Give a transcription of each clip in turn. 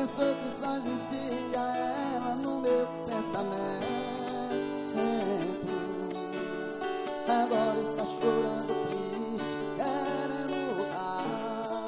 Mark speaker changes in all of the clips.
Speaker 1: Pensou que só existia ela no meu pensamento. Agora está chorando triste, querendo voltar.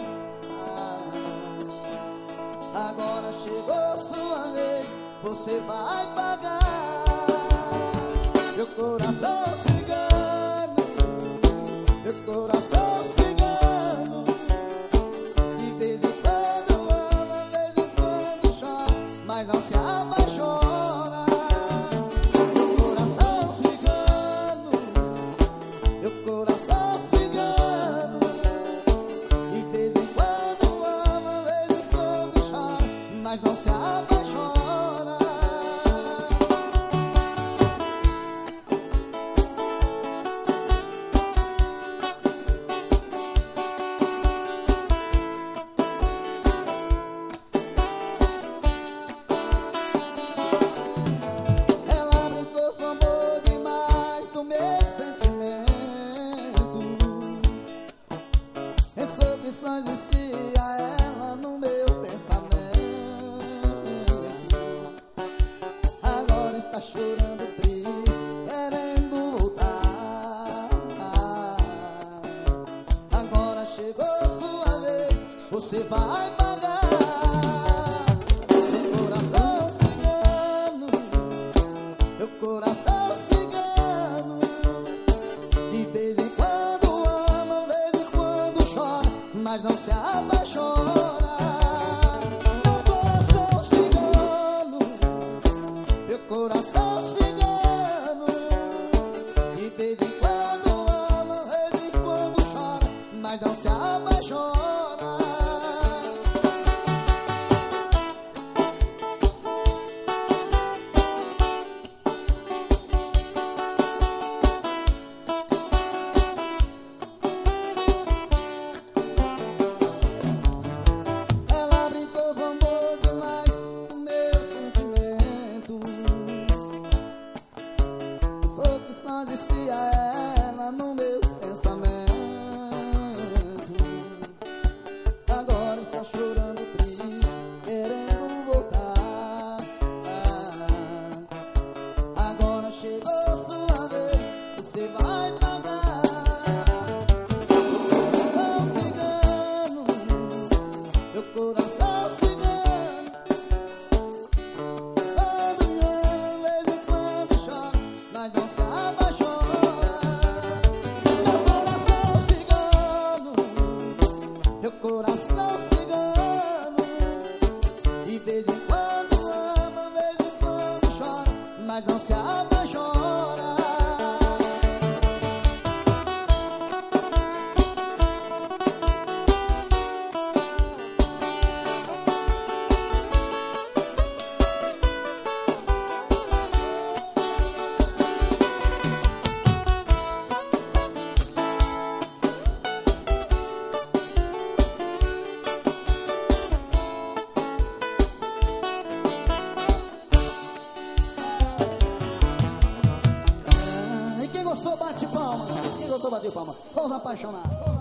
Speaker 1: Agora chegou sua vez, você vai pagar. Meu coração cigano, meu coração cigano, de vez em quando ama, de vez em quando chora, mas não se apaixona. Meu coração cigano, meu coração cigano, de vez em quando ama, de vez em quando chora, mas não se apaixona. Só existia ela no meu pensamento. Agora está chorando triste, querendo voltar. Agora chegou sua vez, você vai pagar. Meu coração cigano, meu coração cigano, de vez em quando ama, de vez em quando chora, mas não se apaixona. Meu coração cigano, meu coração cigano, de vez em quando ama, de vez em quando chora, mas não se apaixona. Só existia ela no meu pensamento. Agora está chorando triste, querendo voltar. Agora chegou sua vez, você vai pagar. Meu coração cigano, quando ama, de vez em quando chora, mas não se apaixona. Meu coração cigano, meu coração cigano, de vez em quando ama, de vez em quando chora, mas não se apaixona. Quem gostou, bate palma. Quem gostou, bate palma. Só os apaixonados.